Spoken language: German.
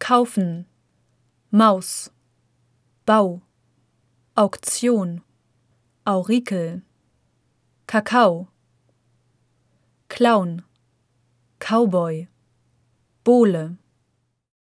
kaufen, Maus, Bau, Auktion, Aurikel, Kakao, Clown, Cowboy, Bowle.